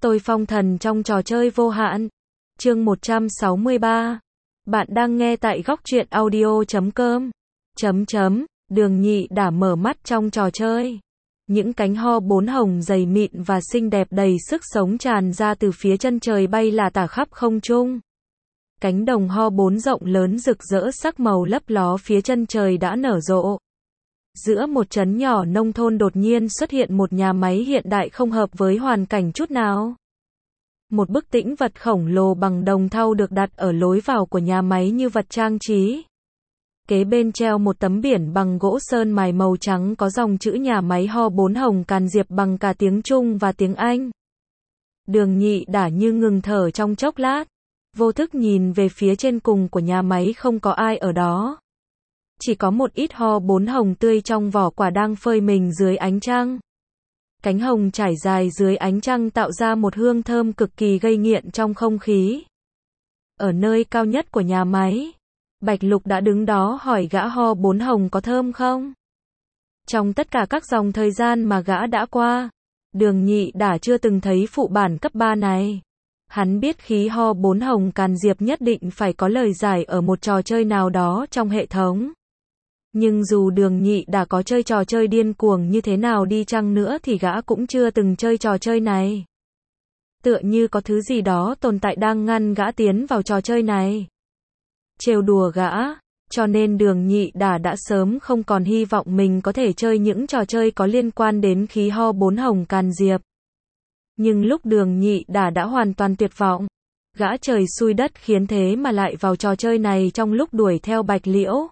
Tôi phong thần trong trò chơi vô hạn. Chương 163. Bạn đang nghe tại góc truyện audio.com. Đường Nhị đã mở mắt trong trò chơi. Những cánh ho bốn hồng dày mịn và xinh đẹp đầy sức sống tràn ra từ phía chân trời bay là tả khắp không trung. Cánh đồng ho bốn rộng lớn rực rỡ sắc màu lấp ló phía chân trời đã nở rộ. Giữa một trấn nhỏ nông thôn đột nhiên xuất hiện một nhà máy hiện đại không hợp với hoàn cảnh chút nào. Một bức tĩnh vật khổng lồ bằng đồng thau được đặt ở lối vào của nhà máy như vật trang trí. Kế bên treo một tấm biển bằng gỗ sơn mài màu trắng có dòng chữ nhà máy ho bốn hồng Càn Diệp bằng cả tiếng Trung và tiếng Anh. Đường Nhị đã như ngừng thở trong chốc lát, vô thức nhìn về phía trên cùng của nhà máy, không có ai ở đó. Chỉ có một ít ho bốn hồng tươi trong vỏ quả đang phơi mình dưới ánh trăng. Cánh hồng trải dài dưới ánh trăng tạo ra một hương thơm cực kỳ gây nghiện trong không khí. Ở nơi cao nhất của nhà máy, Bạch Lục đã đứng đó hỏi gã ho bốn hồng có thơm không? Trong tất cả các dòng thời gian mà gã đã qua, Đường Nhị đã chưa từng thấy phụ bản cấp 3 này. Hắn biết khí ho bốn hồng Càn Diệp nhất định phải có lời giải ở một trò chơi nào đó trong hệ thống. Nhưng dù Đường Nhị đã có chơi trò chơi điên cuồng như thế nào đi chăng nữa thì gã cũng chưa từng chơi trò chơi này. Tựa như có thứ gì đó tồn tại đang ngăn gã tiến vào trò chơi này. Trêu đùa gã, cho nên Đường Nhị đã sớm không còn hy vọng mình có thể chơi những trò chơi có liên quan đến khí ho bốn hồng Càn Diệp. Nhưng lúc Đường Nhị đã hoàn toàn tuyệt vọng, gã trời xui đất khiến thế mà lại vào trò chơi này trong lúc đuổi theo Bạch Liễu.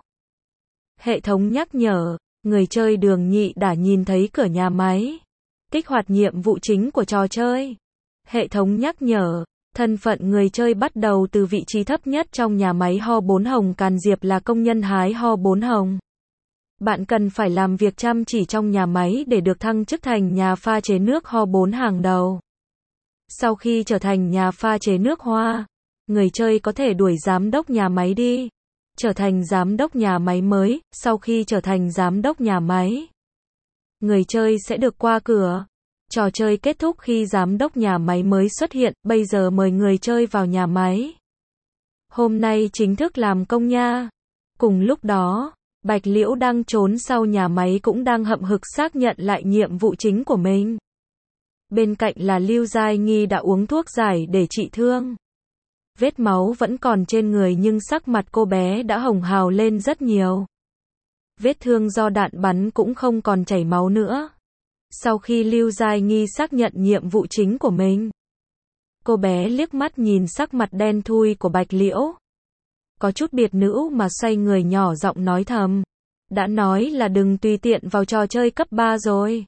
Hệ thống nhắc nhở, người chơi Đường Nhị đã nhìn thấy cửa nhà máy. Kích hoạt nhiệm vụ chính của trò chơi. Hệ thống nhắc nhở, thân phận người chơi bắt đầu từ vị trí thấp nhất trong nhà máy ho bốn hồng Càn Diệp là công nhân hái ho bốn hồng. Bạn cần phải làm việc chăm chỉ trong nhà máy để được thăng chức thành nhà pha chế nước ho bốn hàng đầu. Sau khi trở thành nhà pha chế nước hoa, người chơi có thể đuổi giám đốc nhà máy đi, trở thành giám đốc nhà máy mới. Sau khi trở thành giám đốc nhà máy, người chơi sẽ được qua cửa. Trò chơi kết thúc khi giám đốc nhà máy mới xuất hiện. Bây giờ mời người chơi vào nhà máy. Hôm nay chính thức làm công nha. Cùng lúc đó, Bạch Liễu đang trốn sau nhà máy cũng đang hậm hực xác nhận lại nhiệm vụ chính của mình. Bên cạnh là Lưu Giai Nghi đã uống thuốc giải để trị thương. Vết máu vẫn còn trên người nhưng sắc mặt cô bé đã hồng hào lên rất nhiều. Vết thương do đạn bắn cũng không còn chảy máu nữa. Sau khi Lưu Giai Nghi xác nhận nhiệm vụ chính của mình, cô bé liếc mắt nhìn sắc mặt đen thui của Bạch Liễu. Có chút biệt nữ mà xoay người nhỏ giọng nói thầm. Đã nói là đừng tùy tiện vào trò chơi cấp 3 rồi.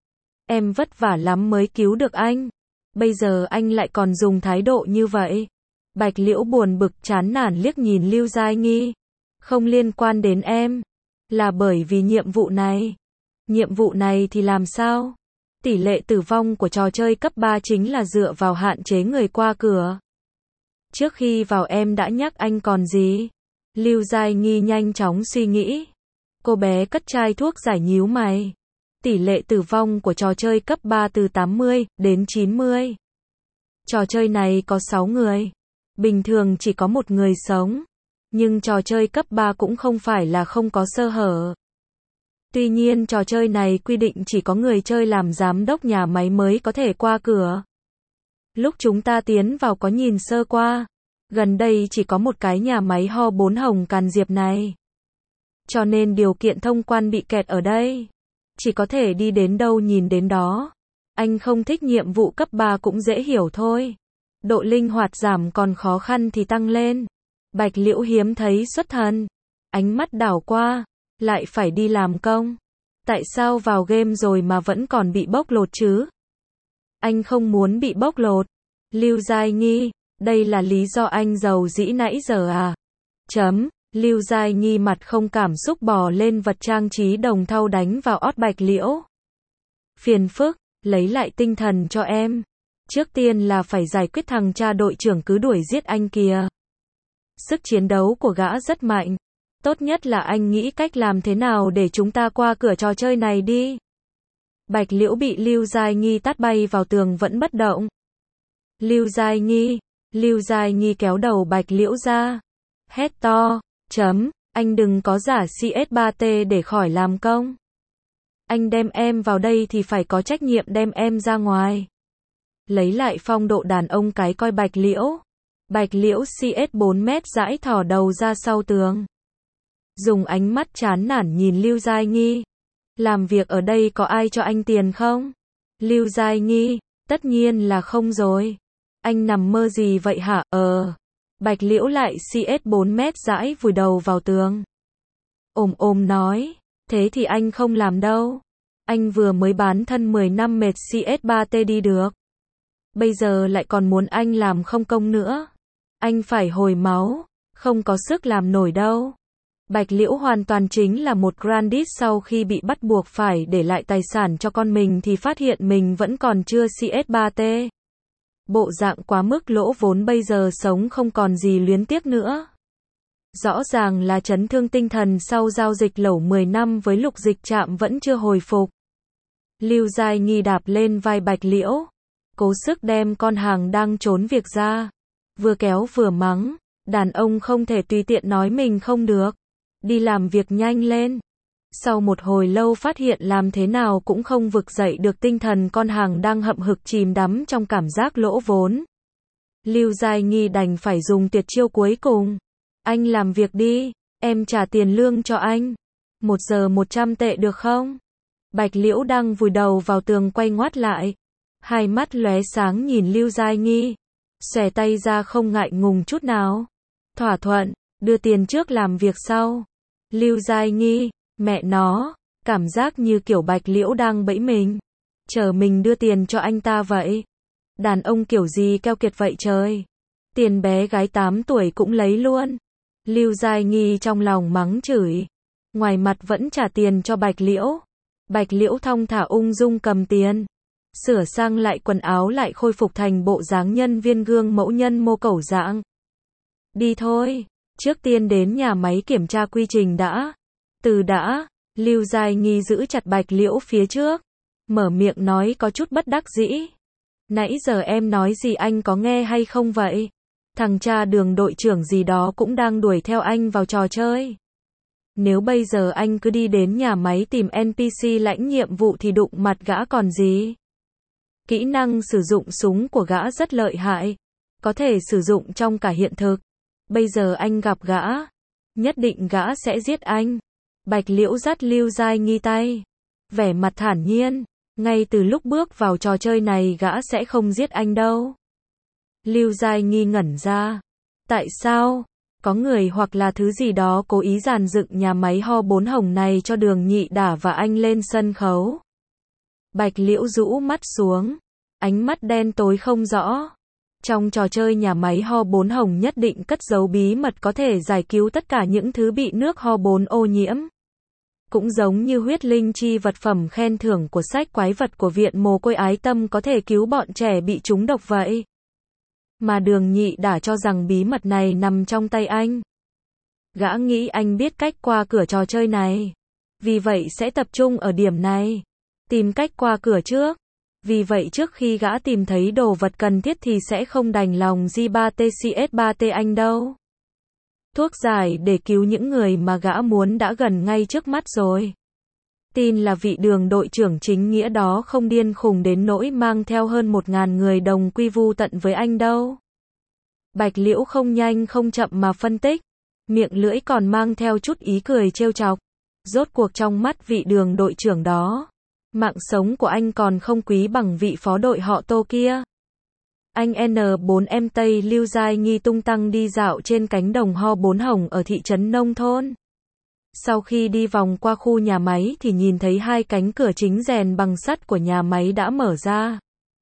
Em vất vả lắm mới cứu được anh. Bây giờ anh lại còn dùng thái độ như vậy. Bạch Liễu buồn bực chán nản liếc nhìn Lưu Giai Nghi. Không liên quan đến em. Là bởi vì nhiệm vụ này. Nhiệm vụ này thì làm sao? Tỷ lệ tử vong của trò chơi cấp 3 chính là dựa vào hạn chế người qua cửa. Trước khi vào em đã nhắc anh còn gì? Lưu Giai Nghi nhanh chóng suy nghĩ. Cô bé cất chai thuốc giải nhíu mày. Tỷ lệ tử vong của trò chơi cấp 3 từ 80 đến 90. Trò chơi này có 6 người. Bình thường chỉ có một người sống. Nhưng trò chơi cấp 3 cũng không phải là không có sơ hở. Tuy nhiên trò chơi này quy định chỉ có người chơi làm giám đốc nhà máy mới có thể qua cửa. Lúc chúng ta tiến vào có nhìn sơ qua. Gần đây chỉ có một cái nhà máy ho bốn hồng Càn Diệp này. Cho nên điều kiện thông quan bị kẹt ở đây. Chỉ có thể đi đến đâu nhìn đến đó. Anh không thích nhiệm vụ cấp 3 cũng dễ hiểu thôi. Độ linh hoạt giảm còn khó khăn thì tăng lên. Bạch Liễu hiếm thấy xuất thần. Ánh mắt đảo qua. Lại phải đi làm công. Tại sao vào game rồi mà vẫn còn bị bóc lột chứ? Anh không muốn bị bóc lột. Lưu Giai Nghi, đây là lý do anh giàu dĩ nãy giờ à? Lưu Giai Nghi mặt không cảm xúc bò lên vật trang trí đồng thau đánh vào ót Bạch Liễu. Phiền phức, lấy lại tinh thần cho em. Trước tiên là phải giải quyết thằng cha đội trưởng cứ đuổi giết anh kìa. Sức chiến đấu của gã rất mạnh. Tốt nhất là anh nghĩ cách làm thế nào để chúng ta qua cửa trò chơi này đi. Bạch Liễu bị Lưu Giai Nghi tát bay vào tường vẫn bất động. Lưu Giai Nghi. Lưu Giai Nghi kéo đầu Bạch Liễu ra. Hét to. Anh đừng có giả CS3T để khỏi làm công. Anh đem em vào đây thì phải có trách nhiệm đem em ra ngoài. Lấy lại phong độ đàn ông cái coi Bạch Liễu. Bạch Liễu CS 4 mét rãi thò đầu ra sau tường. Dùng ánh mắt chán nản nhìn Lưu Giai Nghi. Làm việc ở đây có ai cho anh tiền không? Lưu Giai Nghi. Tất nhiên là không rồi. Anh nằm mơ gì vậy hả? Bạch Liễu lại CS 4 mét rãi vùi đầu vào tường. Nói. Thế thì anh không làm đâu. Anh vừa mới bán thân 10 năm mệt CS3T đi được. Bây giờ lại còn muốn anh làm không công nữa. Anh phải hồi máu. Không có sức làm nổi đâu. Bạch Liễu hoàn toàn chính là một Grandis sau khi bị bắt buộc phải để lại tài sản cho con mình thì phát hiện mình vẫn còn chưa CS3T. Bộ dạng quá mức lỗ vốn bây giờ sống không còn gì luyến tiếc nữa. Rõ ràng là chấn thương tinh thần sau giao dịch lẩu 10 năm với Lục Dịch Trạm vẫn chưa hồi phục. Lưu Giai Nghi đạp lên vai Bạch Liễu. Cố sức đem con hàng đang trốn việc ra. Vừa kéo vừa mắng. Đàn ông không thể tùy tiện nói mình không được. Đi làm việc nhanh lên. Sau một hồi lâu phát hiện làm thế nào cũng không vực dậy được tinh thần con hàng đang hậm hực chìm đắm trong cảm giác lỗ vốn. Lưu Giai Nghi đành phải dùng tuyệt chiêu cuối cùng. Anh làm việc đi, em trả tiền lương cho anh. 1 giờ 100 tệ được không? Bạch Liễu đang vùi đầu vào tường quay ngoắt lại. Hai mắt lóe sáng nhìn Lưu Giai Nghi. Xòe tay ra không ngại ngùng chút nào. Thỏa thuận, đưa tiền trước làm việc sau. Lưu Giai Nghi. Mẹ nó, cảm giác như kiểu Bạch Liễu đang bẫy mình. Chờ mình đưa tiền cho anh ta vậy. Đàn ông kiểu gì keo kiệt vậy trời. Tiền bé gái 8 tuổi cũng lấy luôn. Lưu Giai Nghi trong lòng mắng chửi. Ngoài mặt vẫn trả tiền cho Bạch Liễu. Bạch Liễu thong thả ung dung cầm tiền. Sửa sang lại quần áo lại khôi phục thành bộ dáng nhân viên gương mẫu nhân mô cẩu dạng. Đi thôi, trước tiên đến nhà máy kiểm tra quy trình đã. Lưu Giai Nghi giữ chặt Bạch Liễu phía trước. Mở miệng nói có chút bất đắc dĩ. Nãy giờ em nói gì anh có nghe hay không vậy? Thằng cha Đường đội trưởng gì đó cũng đang đuổi theo anh vào trò chơi. Nếu bây giờ anh cứ đi đến nhà máy tìm NPC lãnh nhiệm vụ thì đụng mặt gã còn gì? Kỹ năng sử dụng súng của gã rất lợi hại. Có thể sử dụng trong cả hiện thực. Bây giờ anh gặp gã. Nhất định gã sẽ giết anh. Bạch Liễu dắt Lưu Giai Nghi tay. Vẻ mặt thản nhiên. Ngay từ lúc bước vào trò chơi này gã sẽ không giết anh đâu. Lưu Giai Nghi ngẩn ra. Tại sao? Có người hoặc là thứ gì đó cố ý dàn dựng nhà máy ho 4 hồng này cho Đường Nhị Đả và anh lên sân khấu. Bạch Liễu rũ mắt xuống. Ánh mắt đen tối không rõ. Trong trò chơi nhà máy ho 4 hồng nhất định cất giấu bí mật có thể giải cứu tất cả những thứ bị nước ho 4 ô nhiễm. Cũng giống như huyết linh chi vật phẩm khen thưởng của sách quái vật của viện mồ côi ái tâm có thể cứu bọn trẻ bị trúng độc vậy. Mà Đường Nhị Đả cho rằng bí mật này nằm trong tay anh. Gã nghĩ anh biết cách qua cửa trò chơi này. Vì vậy sẽ tập trung ở điểm này. Tìm cách qua cửa trước. Vì vậy trước khi gã tìm thấy đồ vật cần thiết thì sẽ không đành lòng G3TCS3T anh đâu. Thuốc giải để cứu những người mà gã muốn đã gần ngay trước mắt rồi. Tin là vị Đường đội trưởng chính nghĩa đó không điên khùng đến nỗi mang theo hơn 1.000 người đồng quy vu tận với anh đâu. Bạch Liễu không nhanh không chậm mà phân tích. Miệng lưỡi còn mang theo chút ý cười trêu chọc. Rốt cuộc trong mắt vị Đường đội trưởng đó. Mạng sống của anh còn không quý bằng vị phó đội họ Tô kia. Anh N4M Tây Lưu Giai Nghi tung tăng đi dạo trên cánh đồng ho 4 hồng ở thị trấn nông thôn. Sau khi đi vòng qua khu nhà máy thì nhìn thấy hai cánh cửa chính rèn bằng sắt của nhà máy đã mở ra.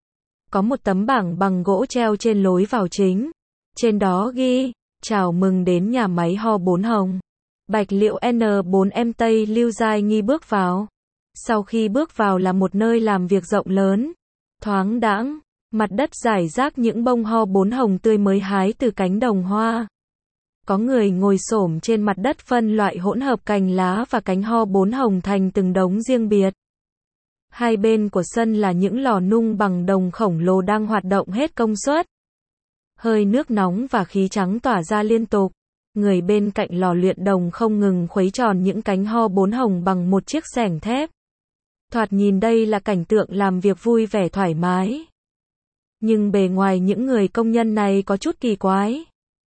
Có một tấm bảng bằng gỗ treo trên lối vào chính. Trên đó ghi, chào mừng đến nhà máy ho 4 hồng. Bạch Liễu N4M Tây Lưu Giai Nghi bước vào. Sau khi bước vào là một nơi làm việc rộng lớn, thoáng đãng, mặt đất rải rác những bông ho 4 hồng tươi mới hái từ cánh đồng hoa. Có người ngồi xổm trên mặt đất phân loại hỗn hợp cành lá và cánh ho 4 hồng thành từng đống riêng biệt. Hai bên của sân là những lò nung bằng đồng khổng lồ đang hoạt động hết công suất. Hơi nước nóng và khí trắng tỏa ra liên tục. Người bên cạnh lò luyện đồng không ngừng khuấy tròn những cánh ho 4 hồng bằng một chiếc xẻng thép. Thoạt nhìn đây là cảnh tượng làm việc vui vẻ thoải mái. Nhưng bề ngoài những người công nhân này có chút kỳ quái.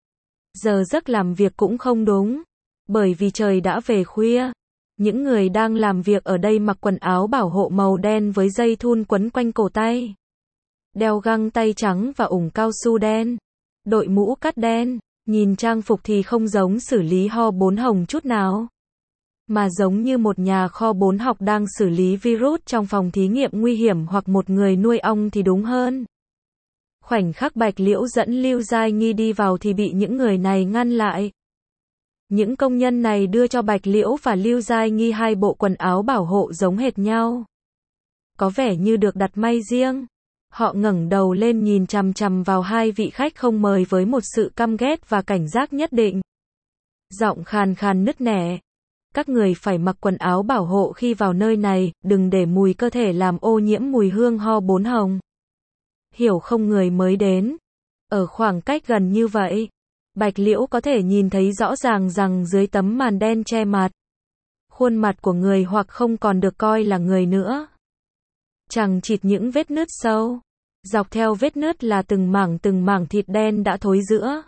Giờ giấc làm việc cũng không đúng. Bởi vì trời đã về khuya. Những người đang làm việc ở đây mặc quần áo bảo hộ màu đen với dây thun quấn quanh cổ tay. Đeo găng tay trắng và ủng cao su đen. Đội mũ cắt đen. Nhìn trang phục thì không giống xử lý ho 4 hồng chút nào. Mà giống như một nhà kho 4 học đang xử lý virus trong phòng thí nghiệm nguy hiểm hoặc một người nuôi ong thì đúng hơn. Khoảnh khắc Bạch Liễu dẫn Lưu Giai Nghi đi vào thì bị những người này ngăn lại. Những công nhân này đưa cho Bạch Liễu và Lưu Giai Nghi hai bộ quần áo bảo hộ giống hệt nhau. Có vẻ như được đặt may riêng. Họ ngẩng đầu lên nhìn chằm chằm vào hai vị khách không mời với một sự căm ghét và cảnh giác nhất định. Giọng khàn khàn nứt nẻ. Các người phải mặc quần áo bảo hộ khi vào nơi này, đừng để mùi cơ thể làm ô nhiễm mùi hương ho 4 hồng. Hiểu không người mới đến. Ở khoảng cách gần như vậy, Bạch Liễu có thể nhìn thấy rõ ràng rằng dưới tấm màn đen che mặt, khuôn mặt của người hoặc không còn được coi là người nữa. Chằng chịt những vết nứt sâu. Dọc theo vết nứt là từng mảng thịt đen đã thối rữa.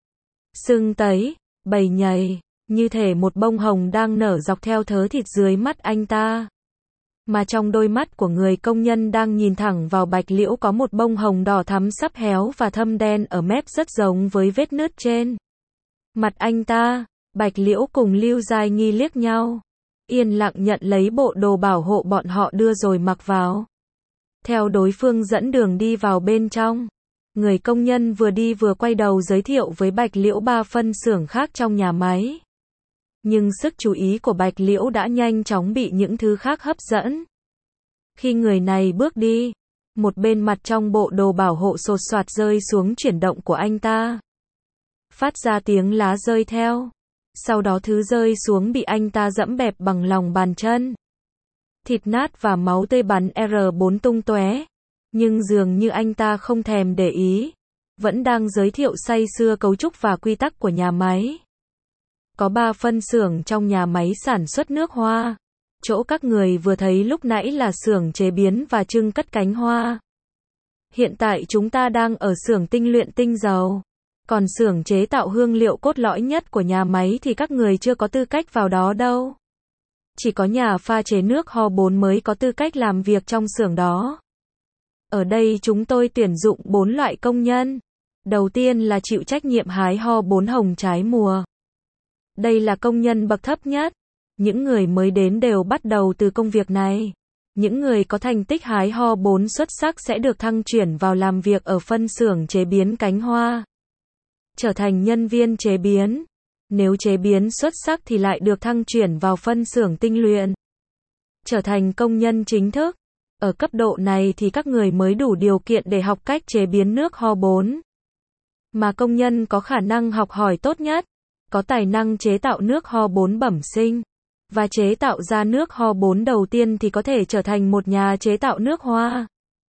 Sưng tấy, bầy nhầy, như thể một bông hồng đang nở dọc theo thớ thịt dưới mắt anh ta. Mà trong đôi mắt của người công nhân đang nhìn thẳng vào Bạch Liễu có một bông hồng đỏ thắm sắp héo và thâm đen ở mép rất giống với vết nứt trên mặt anh ta. Bạch Liễu cùng Lưu Giai Nghi liếc nhau, yên lặng nhận lấy bộ đồ bảo hộ bọn họ đưa rồi mặc vào. Theo đối phương dẫn đường đi vào bên trong, người công nhân vừa đi vừa quay đầu giới thiệu với Bạch Liễu 3 phân xưởng khác trong nhà máy. Nhưng sức chú ý của Bạch Liễu đã nhanh chóng bị những thứ khác hấp dẫn. Khi người này bước đi, một bên mặt trong bộ đồ bảo hộ sột soạt rơi xuống chuyển động của anh ta. Phát ra tiếng lá rơi theo. Sau đó thứ rơi xuống bị anh ta dẫm bẹp bằng lòng bàn chân. Thịt nát và máu tươi bắn R4 tung tóe. Nhưng dường như anh ta không thèm để ý. Vẫn đang giới thiệu say sưa cấu trúc và quy tắc của nhà máy. Có 3 phân xưởng trong nhà máy sản xuất nước hoa. Chỗ các người vừa thấy lúc nãy là xưởng chế biến và trưng cất cánh hoa. Hiện tại chúng ta đang ở xưởng tinh luyện tinh dầu. Còn xưởng chế tạo hương liệu cốt lõi nhất của nhà máy thì các người chưa có tư cách vào đó đâu. Chỉ có nhà pha chế nước ho 4 mới có tư cách làm việc trong xưởng đó. Ở đây chúng tôi tuyển dụng 4 loại công nhân. Đầu tiên là chịu trách nhiệm hái ho 4 hồng trái mùa. Đây là công nhân bậc thấp nhất. Những người mới đến đều bắt đầu từ công việc này. Những người có thành tích hái ho 4 xuất sắc sẽ được thăng chuyển vào làm việc ở phân xưởng chế biến cánh hoa. Trở thành nhân viên chế biến. Nếu chế biến xuất sắc thì lại được thăng chuyển vào phân xưởng tinh luyện. Trở thành công nhân chính thức. Ở cấp độ này thì các người mới đủ điều kiện để học cách chế biến nước ho 4. Mà công nhân có khả năng học hỏi tốt nhất, có tài năng chế tạo nước ho 4 bẩm sinh, và chế tạo ra nước ho 4 đầu tiên thì có thể trở thành một nhà chế tạo nước hoa.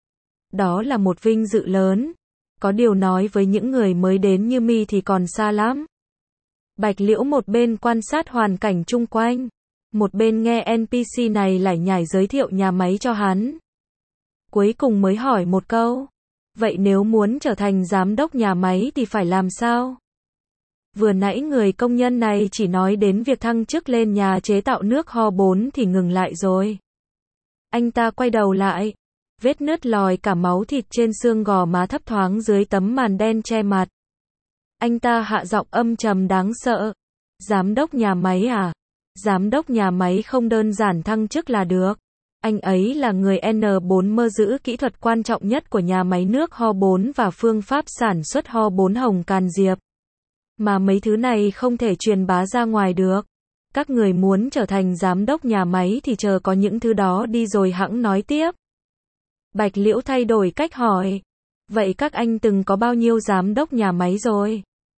Đó là một vinh dự lớn. Có điều nói với những người mới đến như mi thì còn xa lắm. Bạch Liễu một bên quan sát hoàn cảnh chung quanh, một bên nghe NPC này lải nhải giới thiệu nhà máy cho hắn. Cuối cùng mới hỏi một câu. Vậy nếu muốn trở thành giám đốc nhà máy thì phải làm sao? Vừa nãy người công nhân này chỉ nói đến việc thăng chức lên nhà chế tạo nước ho 4 thì ngừng lại rồi. Anh ta quay đầu lại. Vết nứt lòi cả máu thịt trên xương gò má thấp thoáng dưới tấm màn đen che mặt. Anh ta hạ giọng âm trầm đáng sợ. Giám đốc nhà máy à? Giám đốc nhà máy không đơn giản thăng chức là được. Anh ấy là người N4 mơ giữ kỹ thuật quan trọng nhất của nhà máy nước ho 4 và phương pháp sản xuất ho 4 hồng Càn Diệp. Mà mấy thứ này không thể truyền bá ra ngoài được. Các người muốn trở thành giám đốc nhà máy thì chờ có những thứ đó đi rồi hẵng nói tiếp. Bạch Liễu thay đổi cách hỏi. Vậy các anh từng có bao nhiêu giám đốc nhà máy rồi?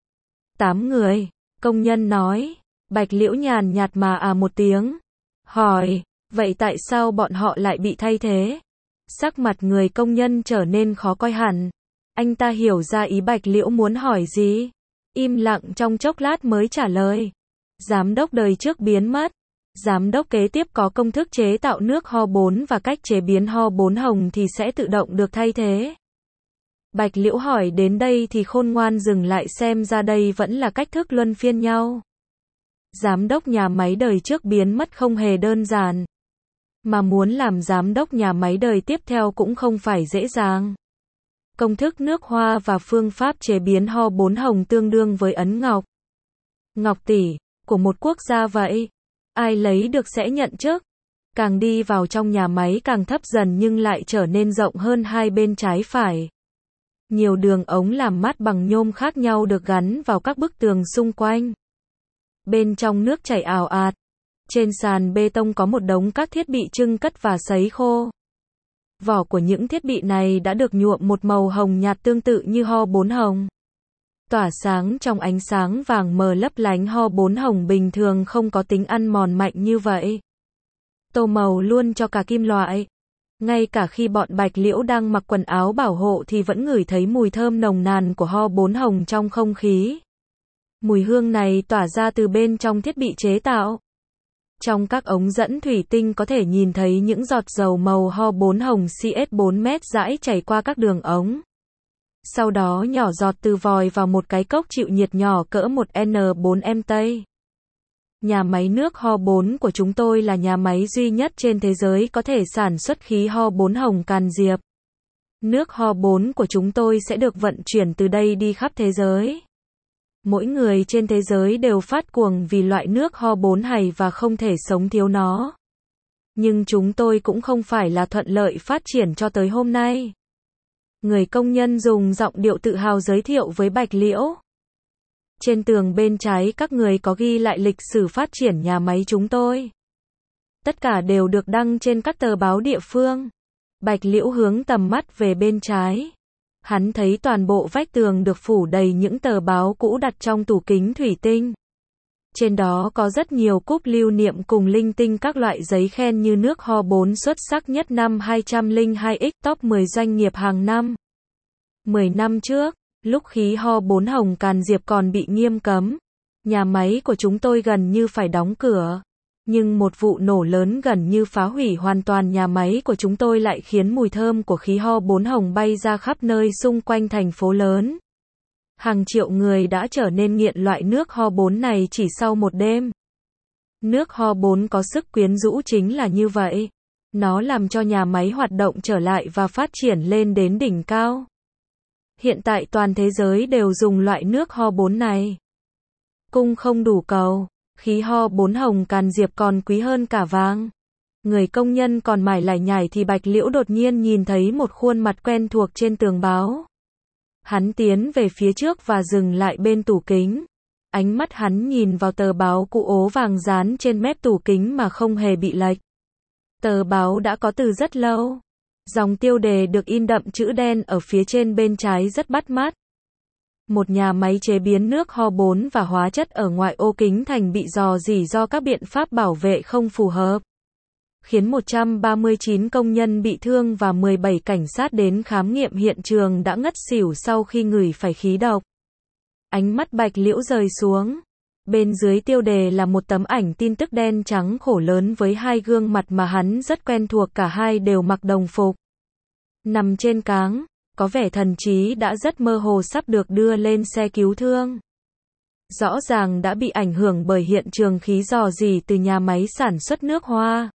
8 người, công nhân nói. Bạch Liễu nhàn nhạt mà một tiếng. Hỏi, Vậy tại sao bọn họ lại bị thay thế? Sắc mặt người công nhân trở nên khó coi hẳn. Anh ta hiểu ra ý Bạch Liễu muốn hỏi gì. Im lặng trong chốc lát mới trả lời. Giám đốc đời trước biến mất. Giám đốc kế tiếp có công thức chế tạo nước hormone và cách chế biến hormone hồng thì sẽ tự động được thay thế. Bạch Liễu hỏi đến đây thì khôn ngoan dừng lại, xem ra đây vẫn là cách thức luân phiên nhau. Giám đốc nhà máy đời trước biến mất không hề đơn giản. Mà muốn làm giám đốc nhà máy đời tiếp theo cũng không phải dễ dàng. Công thức nước hoa và phương pháp chế biến hormone hồng tương đương với ấn ngọc. Ngọc tỷ, của một quốc gia vậy. Ai lấy được sẽ nhận chức. Càng đi vào trong nhà máy càng thấp dần nhưng lại trở nên rộng hơn hai bên trái phải. Nhiều đường ống làm mát bằng nhôm khác nhau được gắn vào các bức tường xung quanh. Bên trong nước chảy ào ạt. Trên sàn bê tông có một đống các thiết bị trưng cất và sấy khô. Vỏ của những thiết bị này đã được nhuộm một màu hồng nhạt tương tự như hormone hồng. Tỏa sáng trong ánh sáng vàng mờ lấp lánh. Hormone hồng bình thường không có tính ăn mòn mạnh như vậy. Tô màu luôn cho cả kim loại. Ngay cả khi bọn Bạch Liễu đang mặc quần áo bảo hộ thì vẫn ngửi thấy mùi thơm nồng nàn của hormone hồng trong không khí. Mùi hương này tỏa ra từ bên trong thiết bị chế tạo. Trong các ống dẫn thủy tinh có thể nhìn thấy những giọt dầu màu hormone hồng CS4 mét rãi chảy qua các đường ống. Sau đó nhỏ giọt từ vòi vào một cái cốc chịu nhiệt nhỏ cỡ 1N4M Tây. Nhà máy nước hormone của chúng tôi là nhà máy duy nhất trên thế giới có thể sản xuất khí hormone hồng Càn Diệp. Nước hormone của chúng tôi sẽ được vận chuyển từ đây đi khắp thế giới. Mỗi người trên thế giới đều phát cuồng vì loại nước hormone này và không thể sống thiếu nó. Nhưng chúng tôi cũng không phải là thuận lợi phát triển cho tới hôm nay. Người công nhân dùng giọng điệu tự hào giới thiệu với Bạch Liễu. Trên tường bên trái các người có ghi lại lịch sử phát triển nhà máy chúng tôi. Tất cả đều được đăng trên các tờ báo địa phương. Bạch Liễu hướng tầm mắt về bên trái. Hắn thấy toàn bộ vách tường được phủ đầy những tờ báo cũ đặt trong tủ kính thủy tinh. Trên đó có rất nhiều cúp lưu niệm cùng linh tinh các loại giấy khen như nước hormone xuất sắc nhất năm 202X, top 10 doanh nghiệp hàng năm. 10 năm trước, lúc khí hormone hồng Càn Diệp còn bị nghiêm cấm, nhà máy của chúng tôi gần như phải đóng cửa. Nhưng một vụ nổ lớn gần như phá hủy hoàn toàn nhà máy của chúng tôi lại khiến mùi thơm của khí hormone hồng bay ra khắp nơi xung quanh thành phố lớn. Hàng triệu người đã trở nên nghiện loại nước hormone này chỉ sau một đêm. Nước hormone có sức quyến rũ chính là như vậy. Nó làm cho nhà máy hoạt động trở lại và phát triển lên đến đỉnh cao. Hiện tại toàn thế giới đều dùng loại nước hormone này. Cung không đủ cầu. Khí hormone hồng Càn Diệp còn quý hơn cả vàng. Người công nhân còn mải lải nhải thì Bạch Liễu đột nhiên nhìn thấy một khuôn mặt quen thuộc trên tường báo. Hắn tiến về phía trước và dừng lại bên tủ kính. Ánh mắt hắn nhìn vào tờ báo cũ ố vàng dán trên mép tủ kính mà không hề bị lệch. Tờ báo đã có từ rất lâu. Dòng tiêu đề được in đậm chữ đen ở phía trên bên trái rất bắt mắt. Một nhà máy chế biến nước hormone và hóa chất ở ngoại ô Kính Thành bị rò rỉ do các biện pháp bảo vệ không phù hợp, khiến 139 công nhân bị thương và 17 cảnh sát đến khám nghiệm hiện trường đã ngất xỉu sau khi ngửi phải khí độc. Ánh mắt Bạch Liễu rời xuống. Bên dưới tiêu đề là một tấm ảnh tin tức đen trắng khổ lớn với hai gương mặt mà hắn rất quen thuộc, cả hai đều mặc đồng phục. Nằm trên cáng, có vẻ thần trí đã rất mơ hồ, sắp được đưa lên xe cứu thương. Rõ ràng đã bị ảnh hưởng bởi hiện trường khí rò rỉ từ nhà máy sản xuất nước hoa.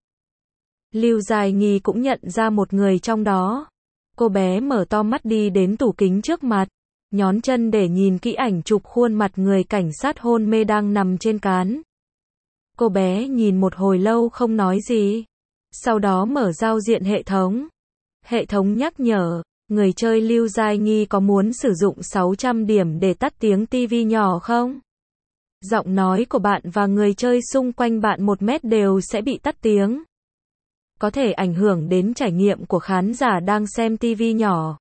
Lưu Dài Nghi cũng nhận ra một người trong đó. Cô bé mở to mắt đi đến tủ kính trước mặt, nhón chân để nhìn kỹ ảnh chụp khuôn mặt người cảnh sát hôn mê đang nằm trên cán. Cô bé nhìn một hồi lâu không nói gì. Sau đó mở giao diện hệ thống. Hệ thống nhắc nhở, người chơi Lưu Dài Nghi có muốn sử dụng 600 điểm để tắt tiếng TV nhỏ không? Giọng nói của bạn và người chơi xung quanh bạn 1 mét đều sẽ bị tắt tiếng. Có thể ảnh hưởng đến trải nghiệm của khán giả đang xem TV nhỏ.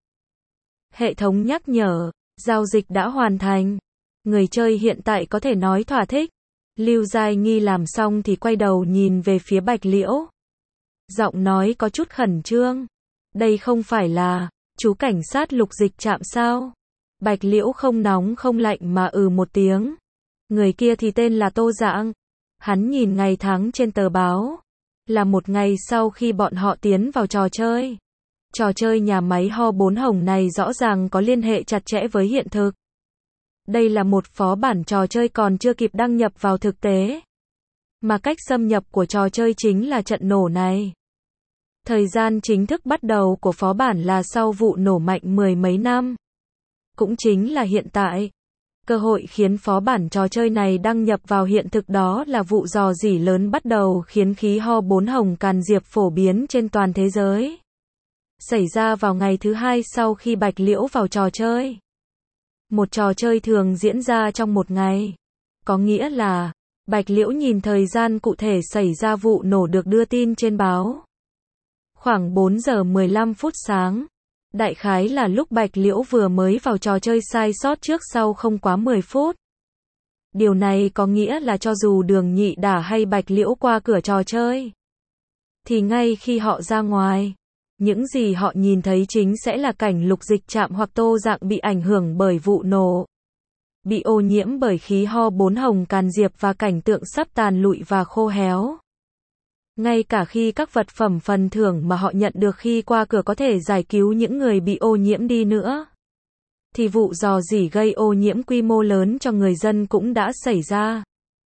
Hệ thống nhắc nhở, giao dịch đã hoàn thành. Người chơi hiện tại có thể nói thỏa thích. Lưu Dài Nghi làm xong thì quay đầu nhìn về phía Bạch Liễu. Giọng nói có chút khẩn trương. Đây không phải là chú cảnh sát Lục Dịch Trạm sao? Bạch Liễu không nóng không lạnh mà một tiếng. Người kia thì tên là Tô Dạng. Hắn nhìn ngày tháng trên tờ báo. Là một ngày sau khi bọn họ tiến vào trò chơi. Trò chơi nhà máy Ho 4 Hồng này rõ ràng có liên hệ chặt chẽ với hiện thực. Đây là một phó bản trò chơi còn chưa kịp đăng nhập vào thực tế. Mà cách xâm nhập của trò chơi chính là trận nổ này. Thời gian chính thức bắt đầu của phó bản là sau vụ nổ mạnh mười mấy năm. Cũng chính là hiện tại. Cơ hội khiến phó bản trò chơi này đăng nhập vào hiện thực đó là vụ rò rỉ lớn bắt đầu khiến khí Ho 4 Hồng càn diệp phổ biến trên toàn thế giới. Xảy ra vào ngày thứ hai sau khi Bạch Liễu vào trò chơi. Một trò chơi thường diễn ra trong một ngày. Có nghĩa là, Bạch Liễu nhìn thời gian cụ thể xảy ra vụ nổ được đưa tin trên báo. Khoảng 4 giờ 15 phút sáng. Đại khái là lúc Bạch Liễu vừa mới vào trò chơi sai sót trước sau không quá 10 phút. Điều này có nghĩa là cho dù Đường Nhị Đả hay Bạch Liễu qua cửa trò chơi, thì ngay khi họ ra ngoài, những gì họ nhìn thấy chính sẽ là cảnh Lục Dịch Trạm hoặc Tô Dạng bị ảnh hưởng bởi vụ nổ. Bị ô nhiễm bởi khí Ho 4 Hồng càn diệp và cảnh tượng sắp tàn lụi và khô héo. Ngay cả khi các vật phẩm phần thưởng mà họ nhận được khi qua cửa có thể giải cứu những người bị ô nhiễm đi nữa, thì vụ rò rỉ gây ô nhiễm quy mô lớn cho người dân cũng đã xảy ra.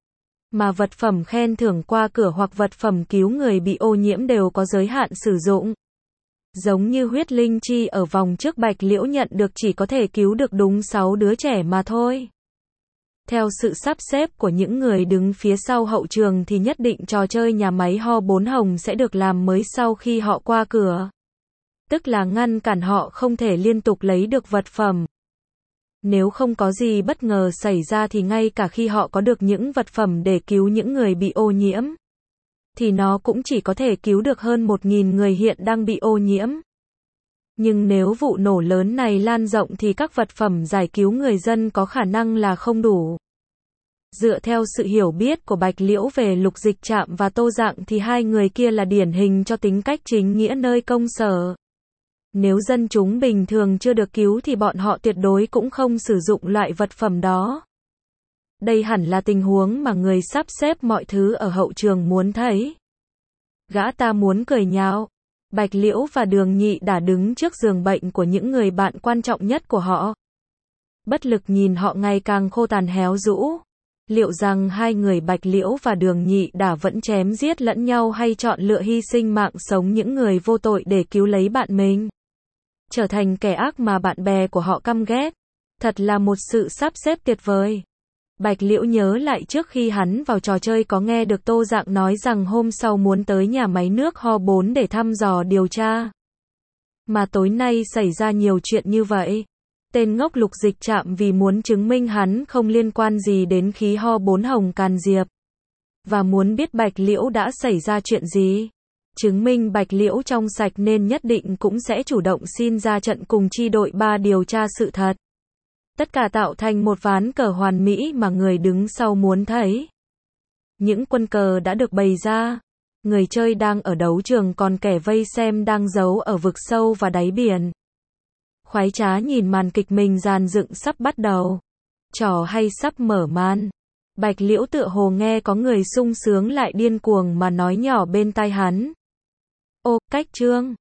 Mà vật phẩm khen thưởng qua cửa hoặc vật phẩm cứu người bị ô nhiễm đều có giới hạn sử dụng. Giống như huyết linh chi ở vòng trước Bạch Liễu nhận được chỉ có thể cứu được đúng 6 đứa trẻ mà thôi. Theo sự sắp xếp của những người đứng phía sau hậu trường thì nhất định trò chơi nhà máy Ho 4 Hồng sẽ được làm mới sau khi họ qua cửa. Tức là ngăn cản họ không thể liên tục lấy được vật phẩm. Nếu không có gì bất ngờ xảy ra thì ngay cả khi họ có được những vật phẩm để cứu những người bị ô nhiễm, thì nó cũng chỉ có thể cứu được hơn 1.000 người hiện đang bị ô nhiễm. Nhưng nếu vụ nổ lớn này lan rộng thì các vật phẩm giải cứu người dân có khả năng là không đủ. Dựa theo sự hiểu biết của Bạch Liễu về Lục Dịch Trạm và Tô Dạng thì hai người kia là điển hình cho tính cách chính nghĩa nơi công sở. Nếu dân chúng bình thường chưa được cứu thì bọn họ tuyệt đối cũng không sử dụng loại vật phẩm đó. Đây hẳn là tình huống mà người sắp xếp mọi thứ ở hậu trường muốn thấy. Gã ta muốn cười nhạo. Bạch Liễu và Đường Nhị Đả đứng trước giường bệnh của những người bạn quan trọng nhất của họ. Bất lực nhìn họ ngày càng khô tàn héo rũ. Liệu rằng hai người Bạch Liễu và Đường Nhị Đả vẫn chém giết lẫn nhau hay chọn lựa hy sinh mạng sống những người vô tội để cứu lấy bạn mình? Trở thành kẻ ác mà bạn bè của họ căm ghét. Thật là một sự sắp xếp tuyệt vời. Bạch Liễu nhớ lại trước khi hắn vào trò chơi có nghe được Tô Dạng nói rằng hôm sau muốn tới nhà máy nước Ho 4 để thăm dò điều tra. Mà tối nay xảy ra nhiều chuyện như vậy. Tên ngốc Lục Dịch Trạm vì muốn chứng minh hắn không liên quan gì đến khí Ho 4 Hồng càn diệp. Và muốn biết Bạch Liễu đã xảy ra chuyện gì. Chứng minh Bạch Liễu trong sạch nên nhất định cũng sẽ chủ động xin ra trận cùng chi đội 3 điều tra sự thật. Tất cả tạo thành một ván cờ hoàn mỹ mà người đứng sau muốn thấy. Những quân cờ đã được bày ra. Người chơi đang ở đấu trường còn kẻ vây xem đang giấu ở vực sâu và đáy biển. Khoái trá nhìn màn kịch mình dàn dựng sắp bắt đầu. Trò hay sắp mở màn. Bạch Liễu tựa hồ nghe có người sung sướng lại điên cuồng mà nói nhỏ bên tai hắn. Ô, cách chương.